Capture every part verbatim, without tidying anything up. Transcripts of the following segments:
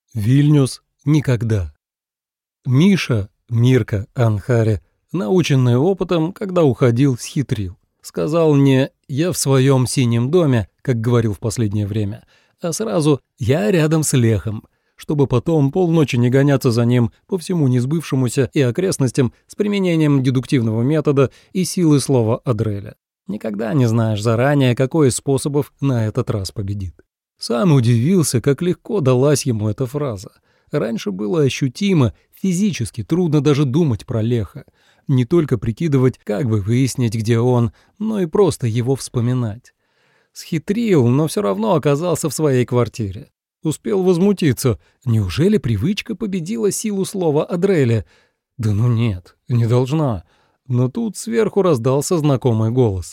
Вильнюс никогда. Миша, Мирка Анхаре, наученный опытом, когда уходил, схитрил. Сказал не «я в своем синем доме», как говорил в последнее время, а сразу «я рядом с Лехом», чтобы потом полночи не гоняться за ним по всему несбывшемуся и окрестностям с применением дедуктивного метода и силы слова Адреля. Никогда не знаешь заранее, какой из способов на этот раз победит. Сам удивился, как легко далась ему эта фраза. Раньше было ощутимо, физически трудно даже думать про Леха. Не только прикидывать, как бы выяснить, где он, но и просто его вспоминать. Схитрил, но все равно оказался в своей квартире. Успел возмутиться. Неужели привычка победила силу слова Адреля? Да ну нет, не должна. Но тут сверху раздался знакомый голос.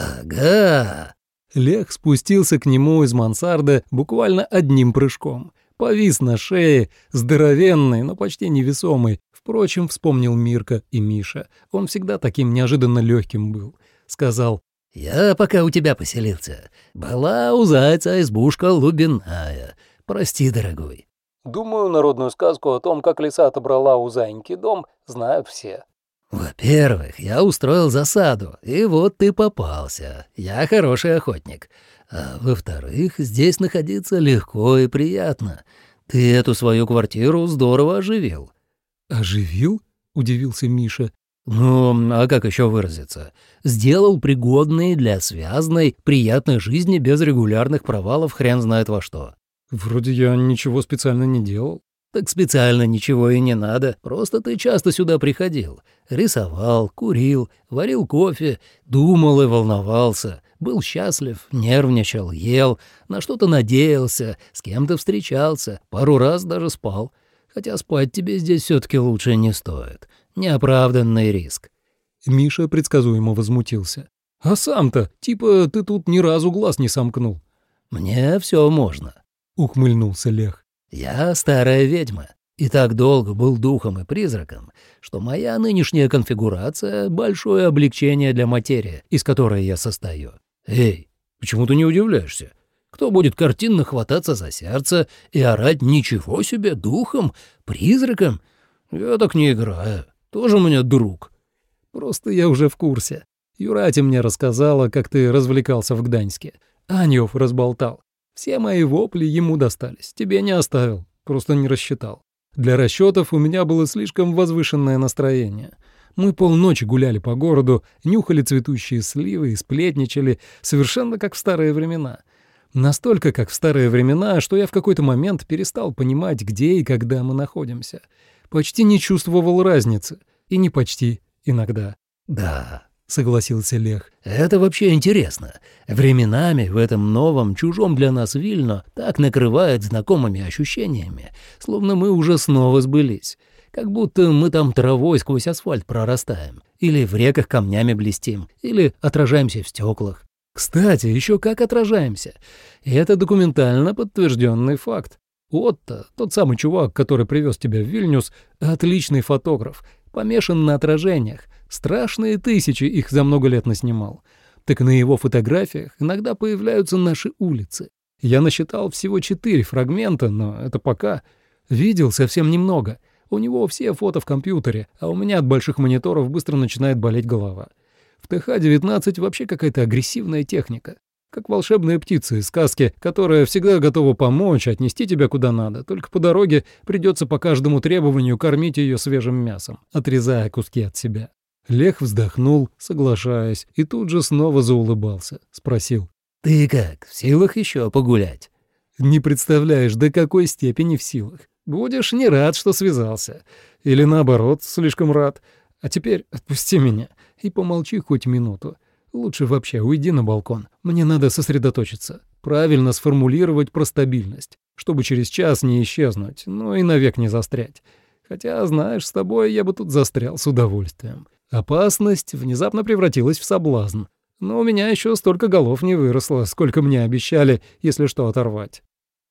«Ага!» Лех спустился к нему из мансарды буквально одним прыжком. Повис на шее, здоровенный, но почти невесомый. Впрочем, вспомнил Мирка и Миша. Он всегда таким неожиданно легким был. Сказал: «Я пока у тебя поселился. Была у зайца избушка лубиная. Прости, дорогой». Думаю, народную сказку о том, как лиса отобрала у зайки дом, знают все. «Во-первых, я устроил засаду, и вот ты попался. Я хороший охотник. А во-вторых, здесь находиться легко и приятно. Ты эту свою квартиру здорово оживил». «Оживил?» — удивился Миша. «Ну, а как еще выразиться? Сделал пригодной для связной, приятной жизни без регулярных провалов хрен знает во что». «Вроде я ничего специально не делал». «Так специально ничего и не надо, просто ты часто сюда приходил. Рисовал, курил, варил кофе, думал и волновался, был счастлив, нервничал, ел, на что-то надеялся, с кем-то встречался, пару раз даже спал. Хотя спать тебе здесь все-таки лучше не стоит. Неоправданный риск». Миша предсказуемо возмутился. «А сам-то, типа, ты тут ни разу глаз не сомкнул». «Мне все можно», — ухмыльнулся Лех. «Я старая ведьма, и так долго был духом и призраком, что моя нынешняя конфигурация — большое облегчение для материи, из которой я состою. Эй, почему ты не удивляешься? Кто будет картинно хвататься за сердце и орать «ничего себе, духом, призраком»? Я так не играю, тоже у меня друг». «Просто я уже в курсе. Юрати мне рассказала, как ты развлекался в Гданьске. Аньев разболтал. Все мои вопли ему достались, тебе не оставил, просто не рассчитал. Для расчетов у меня было слишком возвышенное настроение. Мы полночи гуляли по городу, нюхали цветущие сливы и сплетничали, совершенно как в старые времена. Настолько, как в старые времена, что я в какой-то момент перестал понимать, где и когда мы находимся. Почти не чувствовал разницы. И не почти, иногда. «Да», — согласился Лех. «это вообще интересно. Временами в этом новом, чужом для нас Вильно так накрывает знакомыми ощущениями, словно мы уже снова сбылись. Как будто мы там травой сквозь асфальт прорастаем, или в реках камнями блестим, или отражаемся в стеклах. Кстати, еще как отражаемся. И это документально подтвержденный факт. Отто, тот самый чувак, который привез тебя в Вильнюс, отличный фотограф, помешан на отражениях. Страшные тысячи их за много лет наснимал. Так на его фотографиях иногда появляются наши улицы. Я насчитал всего четыре фрагмента, но это пока. Видел совсем немного. У него все фото в компьютере, а у меня от больших мониторов быстро начинает болеть голова. В тэ ха девятнадцать вообще какая-то агрессивная техника. Как волшебная птица из сказки, которая всегда готова помочь, отнести тебя куда надо. Только по дороге придется по каждому требованию кормить ее свежим мясом, отрезая куски от себя. Лех вздохнул, соглашаясь, и тут же снова заулыбался. Спросил: «Ты как, в силах еще погулять?» «Не представляешь, до какой степени в силах. Будешь не рад, что связался. Или наоборот, слишком рад. А теперь отпусти меня и помолчи хоть минуту. Лучше вообще уйди на балкон. Мне надо сосредоточиться. Правильно сформулировать про стабильность, чтобы через час не исчезнуть, но и навек не застрять. Хотя, знаешь, с тобой я бы тут застрял с удовольствием. Опасность внезапно превратилась в соблазн. Но у меня еще столько голов не выросло, сколько мне обещали, если что, оторвать».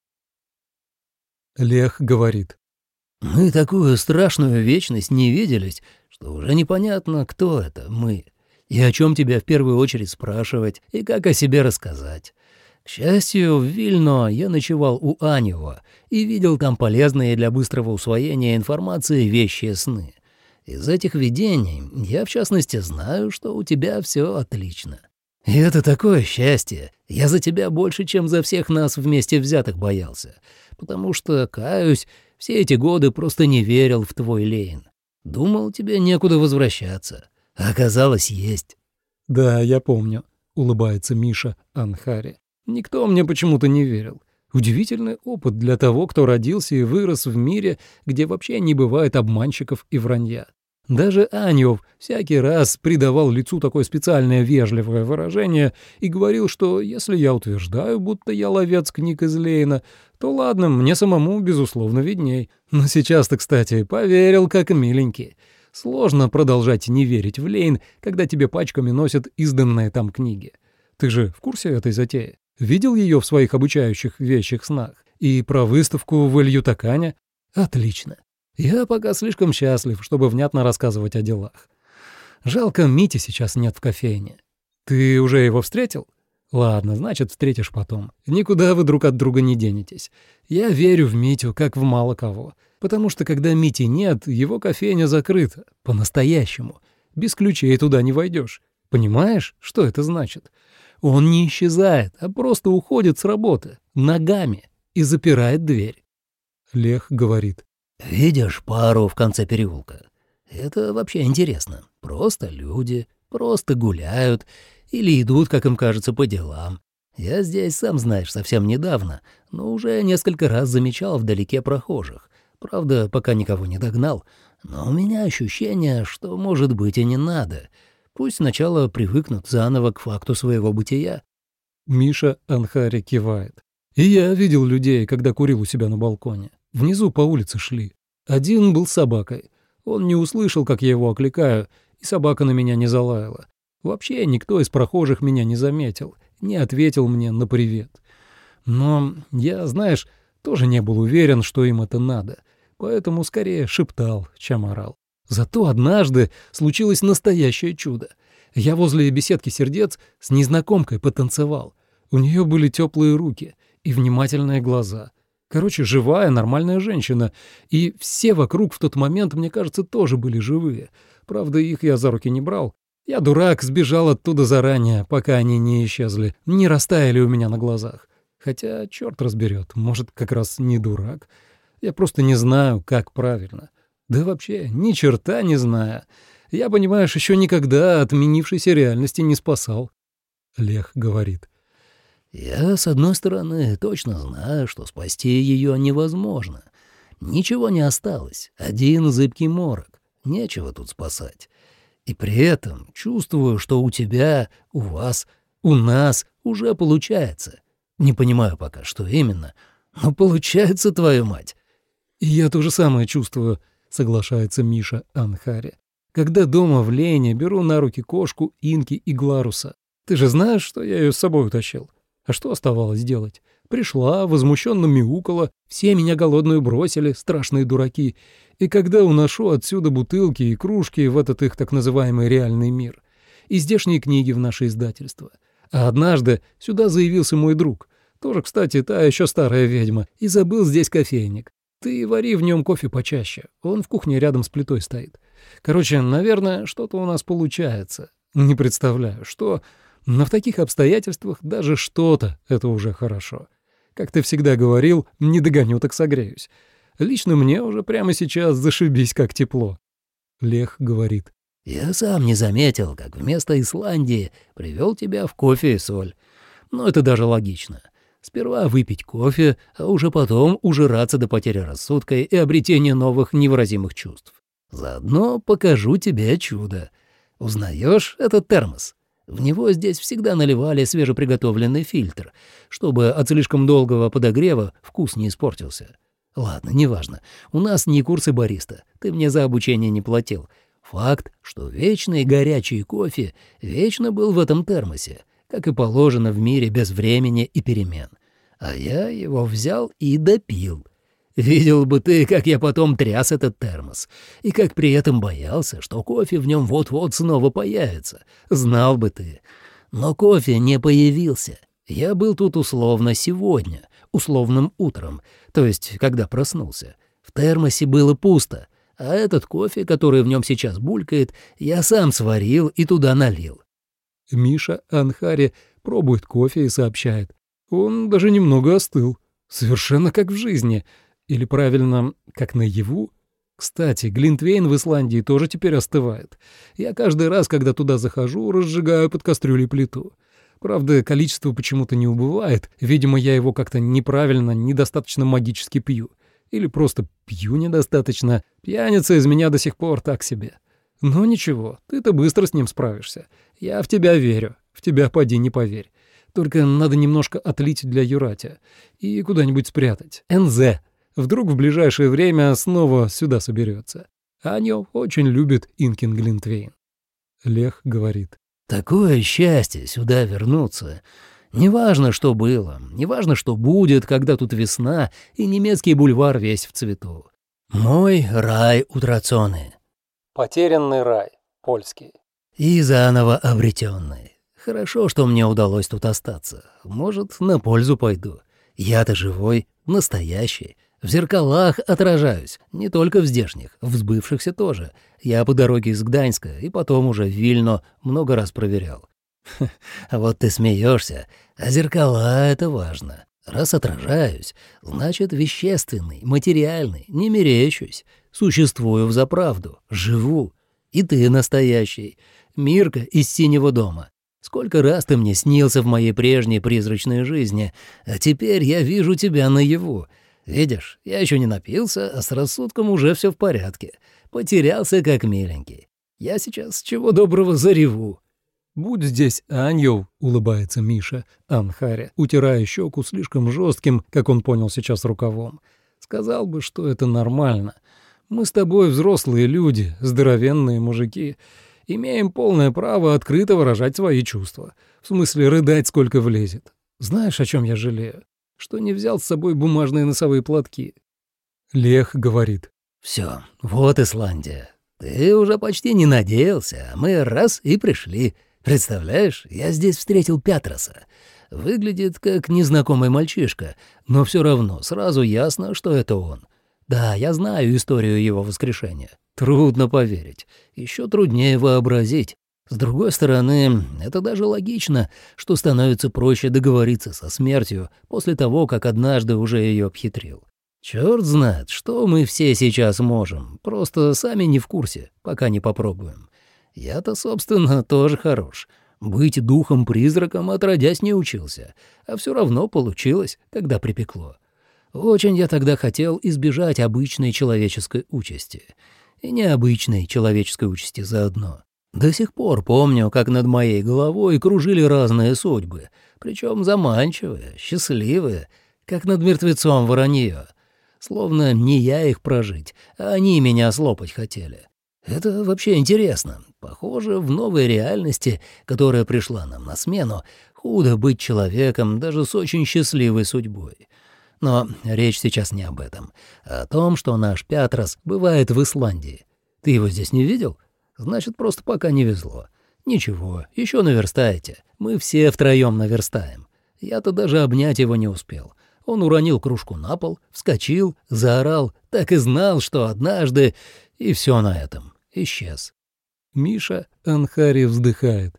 Лех говорит: «Мы такую страшную вечность не виделись, что уже непонятно, кто это мы, и о чем тебя в первую очередь спрашивать, и как о себе рассказать. К счастью, в Вильно я ночевал у Анева и видел там полезные для быстрого усвоения информации вещие сны. Из этих видений я, в частности, знаю, что у тебя все отлично. И это такое счастье. Я за тебя больше, чем за всех нас вместе взятых боялся. Потому что, каюсь, все эти годы просто не верил в твой Лейн. Думал, тебе некуда возвращаться. А оказалось, есть. «Да, я помню», — улыбается Миша Анхари. «Никто мне почему-то не верил. Удивительный опыт для того, кто родился и вырос в мире, где вообще не бывает обманщиков и вранья. Даже Аньев всякий раз придавал лицу такое специальное вежливое выражение и говорил, что если я утверждаю, будто я ловец книг из Лейна, то ладно, мне самому, безусловно, видней. Но сейчас-то, кстати, поверил, как миленький. Сложно продолжать не верить в Лейн, когда тебе пачками носят изданные там книги. Ты же в курсе этой затеи? Видел ее в своих обучающих вещих снах? И про выставку в Эль-Ютакане? Отлично. Я пока слишком счастлив, чтобы внятно рассказывать о делах. Жалко, Мити сейчас нет в кофейне. Ты уже его встретил? Ладно, значит, встретишь потом. Никуда вы друг от друга не денетесь. Я верю в Митю, как в мало кого. Потому что, когда Мити нет, его кофейня закрыта. По-настоящему. Без ключей туда не войдешь. Понимаешь, что это значит? Он не исчезает, а просто уходит с работы. Ногами. И запирает дверь. Лех говорит. «Видишь пару в конце переулка? Это вообще интересно. Просто люди, просто гуляют или идут, как им кажется, по делам. Я здесь, сам знаешь, совсем недавно, но уже несколько раз замечал вдалеке прохожих. Правда, пока никого не догнал. Но у меня ощущение, что, может быть, и не надо. Пусть сначала привыкнут заново к факту своего бытия». Миша Анхари кивает. «И я видел людей, когда курил у себя на балконе. Внизу по улице шли. Один был с собакой. Он не услышал, как я его окликаю, и собака на меня не залаяла. Вообще никто из прохожих меня не заметил, не ответил мне на привет. Но я, знаешь, тоже не был уверен, что им это надо, поэтому скорее шептал, чем орал. Зато однажды случилось настоящее чудо. Я возле беседки сердец с незнакомкой потанцевал. У нее были теплые руки и внимательные глаза. Короче, живая, нормальная женщина. И все вокруг в тот момент, мне кажется, тоже были живые. Правда, их я за руки не брал. Я, дурак, сбежал оттуда заранее, пока они не исчезли, не растаяли у меня на глазах. Хотя черт разберет, может, как раз не дурак. Я просто не знаю, как правильно. Да вообще, ни черта не знаю. Я, понимаешь, еще никогда отменившейся реальности не спасал. Лех говорит. «Я, с одной стороны, точно знаю, что спасти ее невозможно. Ничего не осталось, один зыбкий морок, нечего тут спасать. И при этом чувствую, что у тебя, у вас, у нас уже получается. Не понимаю пока, что именно, но получается, твою мать». «И я то же самое чувствую», — соглашается Миша Анхари. «Когда дома в Лейне беру на руки кошку Инки и Гларуса. Ты же знаешь, что я ее с собой утащил? А что оставалось делать? Пришла, возмущенно мяукала, все меня голодную бросили, страшные дураки. И когда уношу отсюда бутылки и кружки в этот их так называемый реальный мир, и здешние книги в наше издательство. А однажды сюда заявился мой друг, тоже, кстати, та еще старая ведьма, и забыл здесь кофейник. Ты вари в нем кофе почаще, он в кухне рядом с плитой стоит. Короче, наверное, что-то у нас получается. Не представляю, что... Но в таких обстоятельствах даже что-то — это уже хорошо. Как ты всегда говорил, не догоню, так согреюсь. Лично мне уже прямо сейчас зашибись, как тепло. Лех говорит. «Я сам не заметил, как вместо Исландии привел тебя в кофе и соль. Но это даже логично. Сперва выпить кофе, а уже потом ужираться до потери рассудка и обретения новых невыразимых чувств. Заодно покажу тебе чудо. Узнаешь этот термос? В него здесь всегда наливали свежеприготовленный фильтр, чтобы от слишком долгого подогрева вкус не испортился. Ладно, неважно. У нас не курсы бариста, ты мне за обучение не платил. Факт, что вечный горячий кофе вечно был в этом термосе, как и положено в мире без времени и перемен. А я его взял и допил. Видел бы ты, как я потом тряс этот термос, и как при этом боялся, что кофе в нем вот-вот снова появится. Знал бы ты. Но кофе не появился. Я был тут условно сегодня, условным утром, то есть когда проснулся. В термосе было пусто, а этот кофе, который в нем сейчас булькает, я сам сварил и туда налил. Миша Анхари пробует кофе и сообщает. Он даже немного остыл. Совершенно как в жизни. Или правильно, как наяву. Кстати, глинтвейн в Исландии тоже теперь остывает. Я каждый раз, когда туда захожу, разжигаю под кастрюлей плиту. Правда, количество почему-то не убывает. Видимо, я его как-то неправильно, недостаточно магически пью. Или просто пью недостаточно. Пьяница из меня до сих пор так себе. Но ничего, ты-то быстро с ним справишься. Я в тебя верю. В тебя поди не поверь. Только надо немножко отлить для Юратя и куда-нибудь спрятать. эн зэ. Вдруг в ближайшее время снова сюда соберется. Аньо очень любит Инкин глинтвейн. Лех говорит. Такое счастье сюда вернуться. Неважно, что было, неважно, что будет, когда тут весна и немецкий бульвар весь в цвету. Мой рай утрацоны. Потерянный рай, польский. И заново обретенный. Хорошо, что мне удалось тут остаться. Может, на пользу пойду. Я-то живой, настоящий. В зеркалах отражаюсь, не только в здешних, в сбывшихся тоже. Я по дороге из Гданьска и потом уже в Вильно много раз проверял. А вот ты смеешься, а зеркала — это важно. Раз отражаюсь, значит, вещественный, материальный, не мерещусь. Существую взаправду, живу. И ты настоящий. Мирка из «Синего дома». Сколько раз ты мне снился в моей прежней призрачной жизни, а теперь я вижу тебя наяву. Видишь, я еще не напился, а с рассудком уже все в порядке. Потерялся как миленький. Я сейчас чего доброго зареву. «Будь здесь Аньев», — улыбается Миша Анхари, утирая щеку слишком жестким, как он понял сейчас, рукавом. «Сказал бы, что это нормально. Мы с тобой взрослые люди, здоровенные мужики. Имеем полное право открыто выражать свои чувства. В смысле, рыдать сколько влезет. Знаешь, о чем я жалею? Что не взял с собой бумажные носовые платки». Лех говорит. «Все, вот Исландия. Ты уже почти не надеялся, а мы раз и пришли. Представляешь, я здесь встретил Пятроса. Выглядит как незнакомый мальчишка, но все равно сразу ясно, что это он. Да, я знаю историю его воскрешения. Трудно поверить, еще труднее вообразить. С другой стороны, это даже логично, что становится проще договориться со смертью после того, как однажды уже ее обхитрил. Черт знает, что мы все сейчас можем, просто сами не в курсе, пока не попробуем. Я-то, собственно, тоже хорош. Быть духом-призраком отродясь не учился, а все равно получилось, когда припекло. Очень я тогда хотел избежать обычной человеческой участи. И необычной человеческой участи заодно. До сих пор помню, как над моей головой кружили разные судьбы, причем заманчивые, счастливые, как над мертвецом воронье. Словно не я их прожить, а они меня слопать хотели. Это вообще интересно. Похоже, в новой реальности, которая пришла нам на смену, худо быть человеком даже с очень счастливой судьбой. Но речь сейчас не об этом, а о том, что наш Пятрос бывает в Исландии. Ты его здесь не видел? Значит, просто пока не везло. Ничего, еще наверстаете. Мы все втроем наверстаем. Я-то даже обнять его не успел. Он уронил кружку на пол, вскочил, заорал, так и знал, что однажды... И все на этом. Исчез. Миша Анхари вздыхает.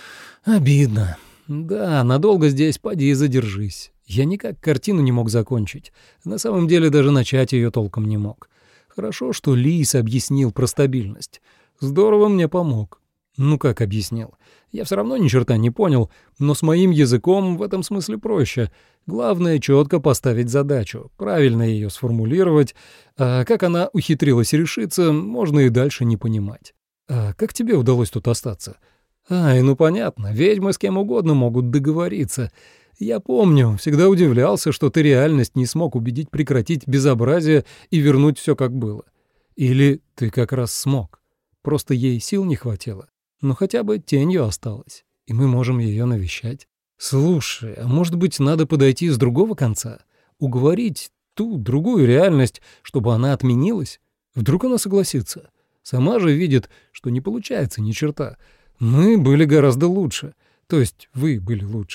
Обидно. Да, надолго здесь поди и задержись. Я никак картину не мог закончить. На самом деле даже начать ее толком не мог. Хорошо, что Лис объяснил про стабильность. Здорово мне помог. Ну как объяснил? Я все равно ни черта не понял, но с моим языком в этом смысле проще. Главное четко поставить задачу, правильно ее сформулировать, а как она ухитрилась решиться, можно и дальше не понимать. А как тебе удалось тут остаться? Ай, ну понятно, ведьмы с кем угодно могут договориться. Я помню, всегда удивлялся, что ты реальность не смог убедить прекратить безобразие и вернуть все как было. Или ты как раз смог. Просто ей сил не хватило. Но хотя бы тенью осталась, и мы можем ее навещать. Слушай, а может быть, надо подойти с другого конца? Уговорить ту другую реальность, чтобы она отменилась? Вдруг она согласится? Сама же видит, что не получается ни черта. Мы были гораздо лучше. То есть вы были лучше.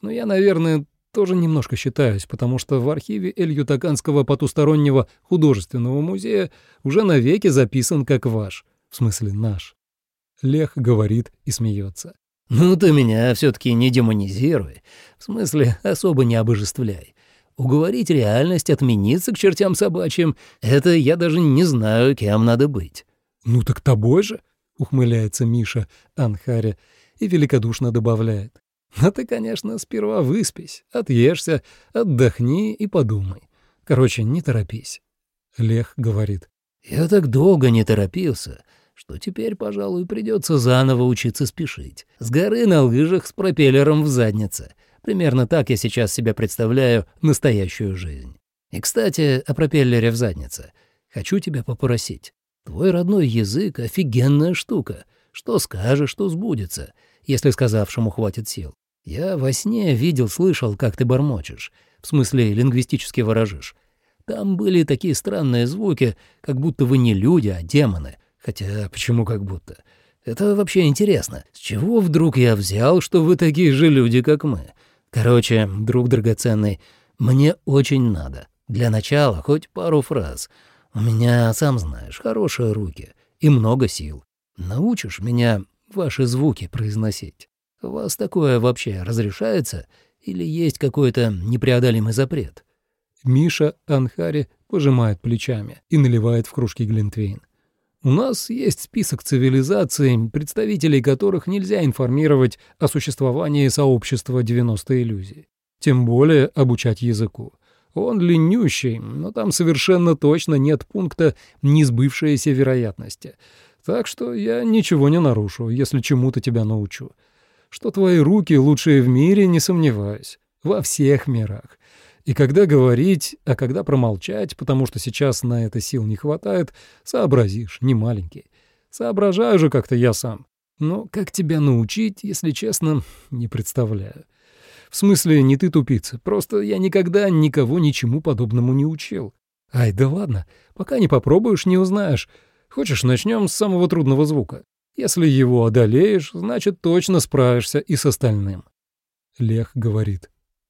Но я, наверное, тоже немножко считаюсь, потому что в архиве Эль-Ютаканского потустороннего художественного музея уже навеки записан как ваш, в смысле наш. Лех говорит и смеется. «Ну ты меня все-таки не демонизируй, в смысле особо не обожествляй. Уговорить реальность отмениться к чертям собачьим — это я даже не знаю, кем надо быть». «Ну так тобой же», — ухмыляется Миша Анхаре и великодушно добавляет. «А ты, конечно, сперва выспись, отъешься, отдохни и подумай. Короче, не торопись». Лех говорит. «Я так долго не торопился, что теперь, пожалуй, придется заново учиться спешить. С горы на лыжах с пропеллером в заднице. Примерно так я сейчас себе представляю настоящую жизнь. И, кстати, о пропеллере в заднице. Хочу тебя попросить. Твой родной язык — офигенная штука. Что скажешь, что сбудется, если сказавшему хватит сил. Я во сне видел, слышал, как ты бормочешь. В смысле, лингвистически выражишь. Там были такие странные звуки, как будто вы не люди, а демоны. Хотя почему как будто? Это вообще интересно. С чего вдруг я взял, что вы такие же люди, как мы? Короче, друг драгоценный, мне очень надо. Для начала хоть пару фраз. У меня, сам знаешь, хорошие руки и много сил. Научишь меня ваши звуки произносить? У вас такое вообще разрешается или есть какой-то непреодолимый запрет?» Миша Анхари пожимает плечами и наливает в кружки глинтвейн. «У нас есть список цивилизаций, представителей которых нельзя информировать о существовании сообщества девяносто иллюзий. Тем более обучать языку. Он длиннющий, но там совершенно точно нет пункта «несбывшиеся вероятности». Так что я ничего не нарушу, если чему-то тебя научу. Что твои руки лучшие в мире, не сомневаюсь. Во всех мирах. И когда говорить, а когда промолчать, потому что сейчас на это сил не хватает, сообразишь, не маленький. Соображаю же как-то я сам. Но как тебя научить, если честно, не представляю. В смысле, не ты тупица, просто я никогда никого ничему подобному не учил. Ай, да ладно, пока не попробуешь, не узнаешь. Хочешь, начнем с самого трудного звука? Если его одолеешь, значит, точно справишься и с остальным. Лех говорит.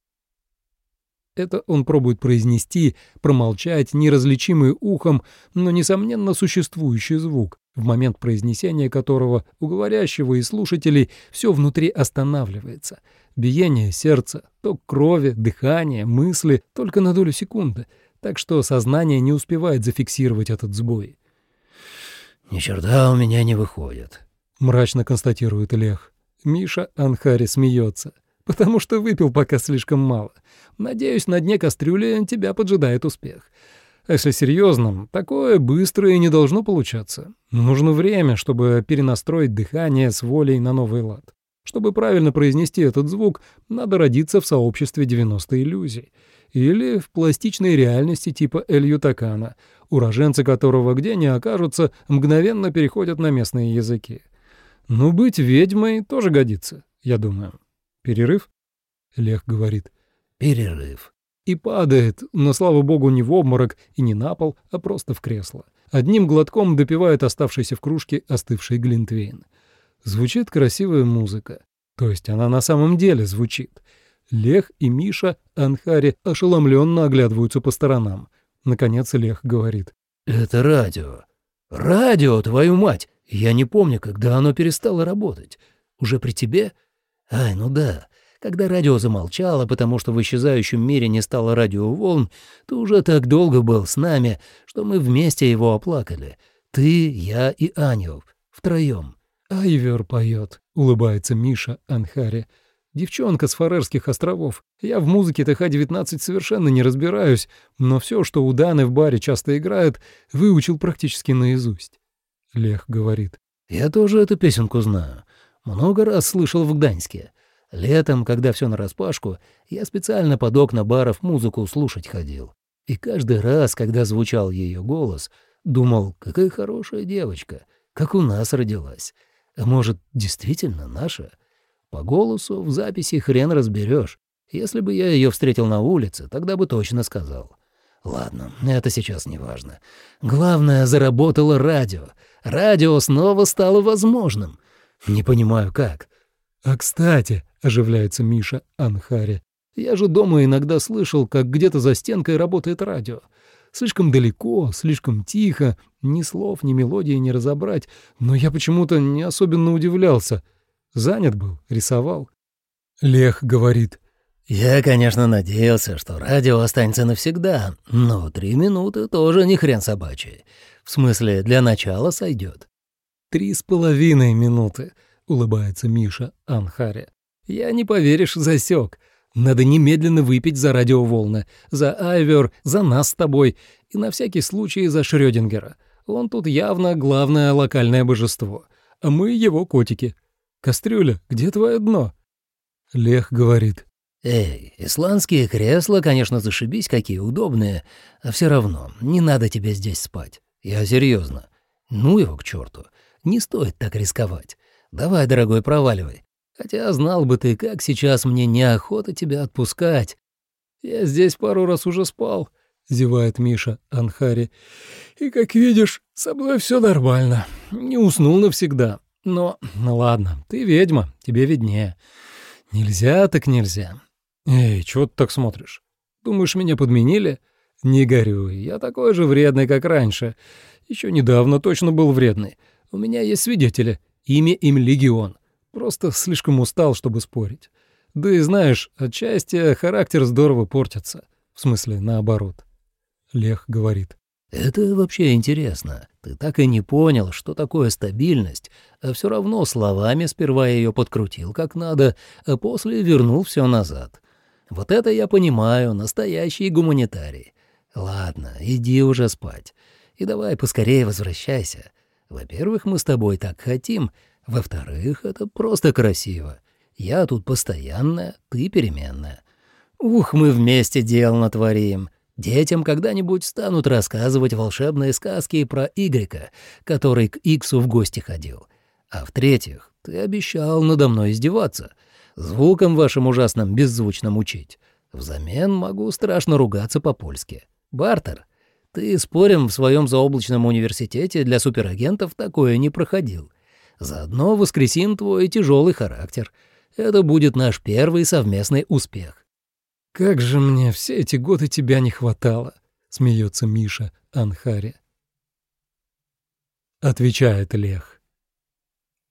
Это он пробует произнести, промолчать неразличимый ухом, но, несомненно, существующий звук, в момент произнесения которого у говорящего и слушателей все внутри останавливается. Биение сердца, ток крови, дыхание, мысли только на долю секунды, так что сознание не успевает зафиксировать этот сбой. «Ни черта у меня не выходит», — мрачно констатирует Лех. Миша Анхари смеется. «Потому что выпил пока слишком мало. Надеюсь, на дне кастрюли тебя поджидает успех. А если серьезно, такое быстро и не должно получаться. Нужно время, чтобы перенастроить дыхание с волей на новый лад. Чтобы правильно произнести этот звук, надо родиться в сообществе девяносто иллюзий. Или в пластичной реальности типа Эль-Ютакана, уроженцы которого где ни окажутся, мгновенно переходят на местные языки. Ну, быть ведьмой тоже годится, я думаю. Перерыв?» Лех говорит. «Перерыв». И падает, но, слава богу, не в обморок и не на пол, а просто в кресло. Одним глотком допивает оставшийся в кружке остывший глинтвейн. Звучит красивая музыка. То есть она на самом деле звучит. Лех и Миша Анхари ошеломленно оглядываются по сторонам. Наконец Лех говорит. «Это радио. Радио, твою мать! Я не помню, когда оно перестало работать. Уже при тебе? Ай, ну да. Когда радио замолчало, потому что в исчезающем мире не стало радиоволн, ты уже так долго был с нами, что мы вместе его оплакали. Ты, я и Аньев. Втроем». «Айвер поет», — улыбается Миша Анхари. «Девчонка с Фарерских островов. Я в музыке Тэ Ха девятнадцать совершенно не разбираюсь, но все, что у Даны в баре часто играет, выучил практически наизусть». Лех говорит. «Я тоже эту песенку знаю. Много раз слышал в Гданьске. Летом, когда все нараспашку, я специально под окна баров музыку слушать ходил. И каждый раз, когда звучал ее голос, думал, какая хорошая девочка, как у нас родилась. А может, действительно наша? По голосу в записи хрен разберешь. Если бы я ее встретил на улице, тогда бы точно сказал. Ладно, это сейчас не важно. Главное, заработало радио. Радио снова стало возможным. Не понимаю, как». «А кстати», — оживляется Миша Анхари, «я же дома иногда слышал, как где-то за стенкой работает радио. Слишком далеко, слишком тихо, ни слов, ни мелодии не разобрать, но я почему-то не особенно удивлялся. Занят был, рисовал». Лех говорит: «Я, конечно, надеялся, что радио останется навсегда, но три минуты тоже не хрен собачий. В смысле, для начала сойдет». «Три с половиной минуты», — улыбается Миша Анхари. «Я, не поверишь, засек. Надо немедленно выпить за радиоволны, за Айвер, за нас с тобой и на всякий случай за Шрёдингера. Он тут явно главное локальное божество, а мы его котики. Кастрюля, где твое дно?» Лех говорит: «Эй, исландские кресла, конечно, зашибись, какие удобные, а все равно не надо тебе здесь спать. Я серьезно. Ну его к черту. Не стоит так рисковать. Давай, дорогой, проваливай. Хотя знал бы ты, как сейчас мне неохота тебя отпускать». «Я здесь пару раз уже спал», — зевает Миша Анхари. «И, как видишь, со мной все нормально. Не уснул навсегда. Но, ну ладно, ты ведьма, тебе виднее. Нельзя так нельзя. Эй, чего ты так смотришь? Думаешь, меня подменили? Не горюй, я такой же вредный, как раньше. Еще недавно точно был вредный. У меня есть свидетели. Имя им Легион. Просто слишком устал, чтобы спорить. Да и знаешь, отчасти характер здорово портится. В смысле, наоборот». Лех говорит: «Это вообще интересно. Ты так и не понял, что такое стабильность, а все равно словами сперва ее подкрутил как надо, а после вернул все назад. Вот это я понимаю, настоящий гуманитарий. Ладно, иди уже спать. И давай поскорее возвращайся. Во-первых, мы с тобой так хотим. Во-вторых, это просто красиво. Я тут постоянная, ты переменная. Ух, мы вместе дел натворим. Детям когда-нибудь станут рассказывать волшебные сказки про Игрека, который к Иксу в гости ходил. А в-третьих, ты обещал надо мной издеваться, звуком вашим ужасным беззвучным учить. Взамен могу страшно ругаться по-польски. Бартер, ты, спорим, в своем заоблачном университете для суперагентов такое не проходил. Заодно воскресим твой тяжелый характер. Это будет наш первый совместный успех». «Как же мне все эти годы тебя не хватало», — смеется Миша Анхари. Отвечает Лех: